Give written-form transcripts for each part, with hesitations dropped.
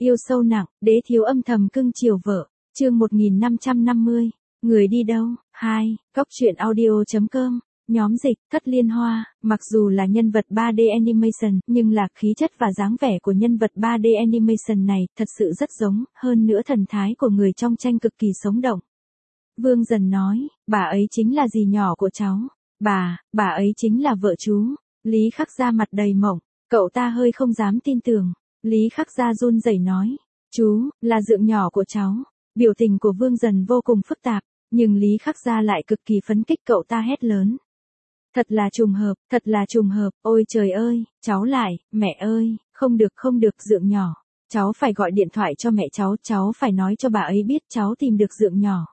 Yêu sâu nặng, đế thiếu âm thầm cưng chiều vợ. Chương 1550. Người đi đâu? 2. Cóc truyện audio.com. Nhóm dịch, Thất Liên Hoa, mặc dù là nhân vật 3D animation, nhưng là khí chất và dáng vẻ của nhân vật 3D animation này thật sự rất giống, hơn nữa thần thái của người trong tranh cực kỳ sống động. Vương Dần nói, bà ấy chính là dì nhỏ của cháu. Bà ấy chính là vợ chú. Lý Khắc Gia mặt đầy mộng, cậu ta hơi không dám tin tưởng. Lý Khắc Gia run rẩy nói, chú, là dượng nhỏ của cháu. Biểu tình của Vương Dần vô cùng phức tạp, nhưng Lý Khắc Gia lại cực kỳ phấn kích, cậu ta hét lớn. Thật là trùng hợp, ôi trời ơi, cháu lại, mẹ ơi, không được dượng nhỏ. Cháu phải gọi điện thoại cho mẹ cháu phải nói cho bà ấy biết cháu tìm được dượng nhỏ.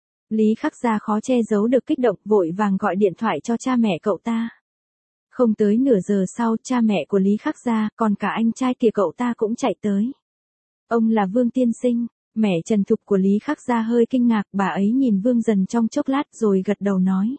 Lý Khắc Gia khó che giấu được kích động, vội vàng gọi điện thoại cho cha mẹ cậu ta. Không tới nửa giờ sau, cha mẹ của Lý Khắc Gia, còn cả anh trai kia cậu ta cũng chạy tới. Ông là Vương Tiên Sinh. Mẹ Trần Thục của Lý Khắc Gia hơi kinh ngạc, bà ấy nhìn Vương Dần trong chốc lát rồi gật đầu nói.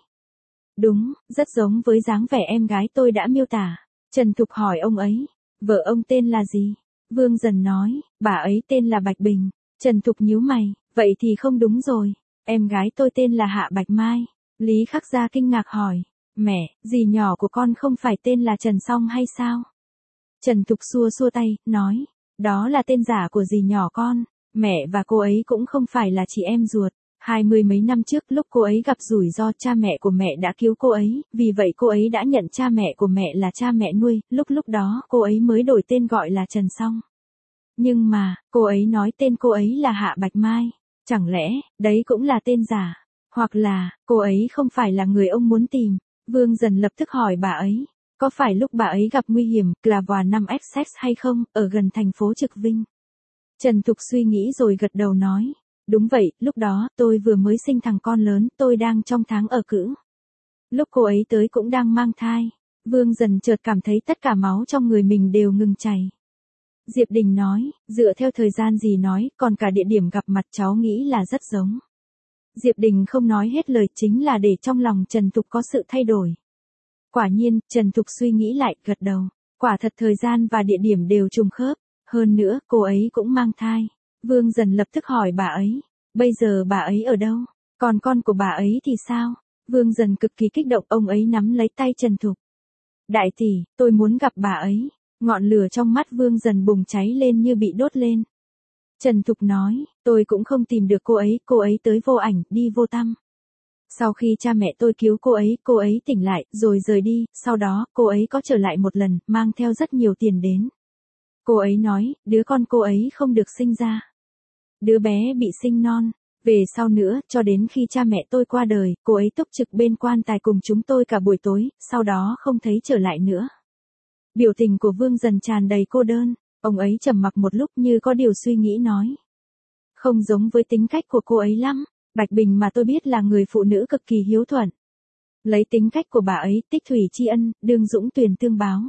Đúng, rất giống với dáng vẻ em gái tôi đã miêu tả. Trần Thục hỏi ông ấy, vợ ông tên là gì? Vương Dần nói, bà ấy tên là Bạch Bình. Trần Thục nhíu mày, vậy thì không đúng rồi, em gái tôi tên là Hạ Bạch Mai. Lý Khắc Gia kinh ngạc hỏi, mẹ, dì nhỏ của con không phải tên là Trần Song hay sao? Trần Thục xua xua tay, nói, đó là tên giả của dì nhỏ con. Mẹ và cô ấy cũng không phải là chị em ruột. 20 mấy năm trước lúc cô ấy gặp rủi ro, cha mẹ của mẹ đã cứu cô ấy, vì vậy cô ấy đã nhận cha mẹ của mẹ là cha mẹ nuôi, lúc đó cô ấy mới đổi tên gọi là Trần Song. Nhưng mà, cô ấy nói tên cô ấy là Hạ Bạch Mai. Chẳng lẽ, đấy cũng là tên giả? Hoặc là, cô ấy không phải là người ông muốn tìm? Vương Dần lập tức hỏi bà ấy, có phải lúc bà ấy gặp nguy hiểm, là vào năm XX hay không, ở gần thành phố Trực Vinh? Trần Thục suy nghĩ rồi gật đầu nói, đúng vậy, lúc đó, tôi vừa mới sinh thằng con lớn, tôi đang trong tháng ở cữ. Lúc cô ấy tới cũng đang mang thai. Vương Dần chợt cảm thấy tất cả máu trong người mình đều ngừng chảy. Diệp Đình nói, dựa theo thời gian dì nói, còn cả địa điểm gặp mặt cháu nghĩ là rất giống. Diệp Đình không nói hết lời, chính là để trong lòng Trần Thục có sự thay đổi. Quả nhiên, Trần Thục suy nghĩ lại, gật đầu. Quả thật thời gian và địa điểm đều trùng khớp. Hơn nữa, cô ấy cũng mang thai. Vương Dần lập tức hỏi bà ấy, bây giờ bà ấy ở đâu? Còn con của bà ấy thì sao? Vương Dần cực kỳ kích động, ông ấy nắm lấy tay Trần Thục. Đại tỷ, tôi muốn gặp bà ấy. Ngọn lửa trong mắt Vương Dần bùng cháy lên như bị đốt lên. Trần Thục nói, tôi cũng không tìm được cô ấy tới vô ảnh, đi vô tăm. Sau khi cha mẹ tôi cứu cô ấy tỉnh lại, rồi rời đi, sau đó, cô ấy có trở lại một lần, mang theo rất nhiều tiền đến. Cô ấy nói, đứa con cô ấy không được sinh ra. Đứa bé bị sinh non. Về sau nữa, cho đến khi cha mẹ tôi qua đời, cô ấy túc trực bên quan tài cùng chúng tôi cả buổi tối, sau đó không thấy trở lại nữa. Biểu tình của Vương Dần tràn đầy cô đơn, ông ấy trầm mặc một lúc như có điều suy nghĩ nói. Không giống với tính cách của cô ấy lắm, Bạch Bình mà tôi biết là người phụ nữ cực kỳ hiếu thuận. Lấy tính cách của bà ấy, tích thủy tri ân, đương dũng tuyền tương báo.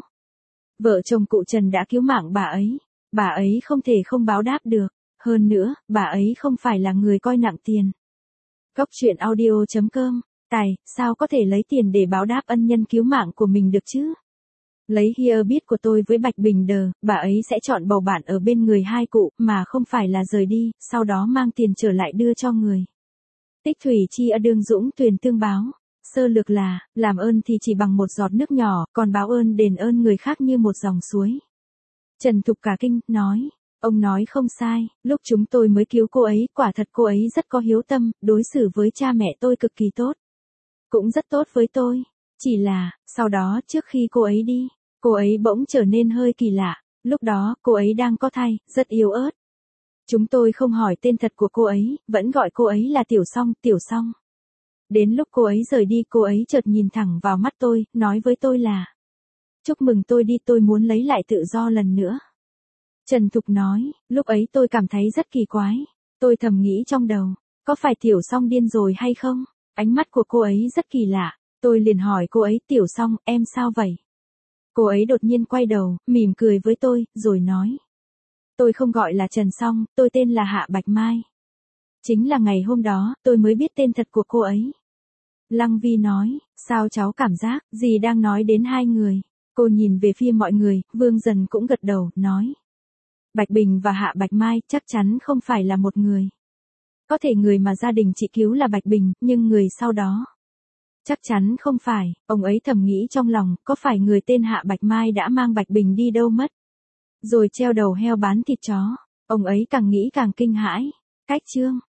Vợ chồng cụ Trần đã cứu mạng bà ấy không thể không báo đáp được, hơn nữa, bà ấy không phải là người coi nặng tiền. Cóc truyện audio.com, sao có thể lấy tiền để báo đáp ân nhân cứu mạng của mình được chứ? Lấy here biết của tôi với Bạch Bình đờ, bà ấy sẽ chọn bầu bạn ở bên người hai cụ, mà không phải là rời đi, sau đó mang tiền trở lại đưa cho người. Tích thủy tri ân đương dũng tuyền tương báo. Sơ lược là, làm ơn thì chỉ bằng một giọt nước nhỏ, còn báo ơn đền ơn người khác như một dòng suối. Trần Thục cả kinh, nói, ông nói không sai, lúc chúng tôi mới cứu cô ấy, quả thật cô ấy rất có hiếu tâm, đối xử với cha mẹ tôi cực kỳ tốt. Cũng rất tốt với tôi. Chỉ là, sau đó trước khi cô ấy đi, cô ấy bỗng trở nên hơi kỳ lạ, lúc đó cô ấy đang có thai, rất yếu ớt. Chúng tôi không hỏi tên thật của cô ấy, vẫn gọi cô ấy là Tiểu Song. Đến lúc cô ấy rời đi, cô ấy chợt nhìn thẳng vào mắt tôi, nói với tôi là chúc mừng tôi đi, tôi muốn lấy lại tự do lần nữa. Trần Thục nói, lúc ấy tôi cảm thấy rất kỳ quái. Tôi thầm nghĩ trong đầu, có phải Tiểu Song điên rồi hay không? Ánh mắt của cô ấy rất kỳ lạ. Tôi liền hỏi cô ấy, Tiểu Song, em sao vậy? Cô ấy đột nhiên quay đầu, mỉm cười với tôi, rồi nói. Tôi không gọi là Trần Song, tôi tên là Hạ Bạch Mai. Chính là ngày hôm đó, tôi mới biết tên thật của cô ấy. Lăng Vi nói, sao cháu cảm giác, dì đang nói đến hai người. Cô nhìn về phía mọi người, Vương Dần cũng gật đầu, nói. Bạch Bình và Hạ Bạch Mai chắc chắn không phải là một người. Có thể người mà gia đình chị cứu là Bạch Bình, nhưng người sau đó chắc chắn không phải. Ông ấy thầm nghĩ trong lòng, có phải người tên Hạ Bạch Mai đã mang Bạch Bình đi đâu mất, rồi treo đầu heo bán thịt chó. Ông ấy càng nghĩ càng kinh hãi. Cách chương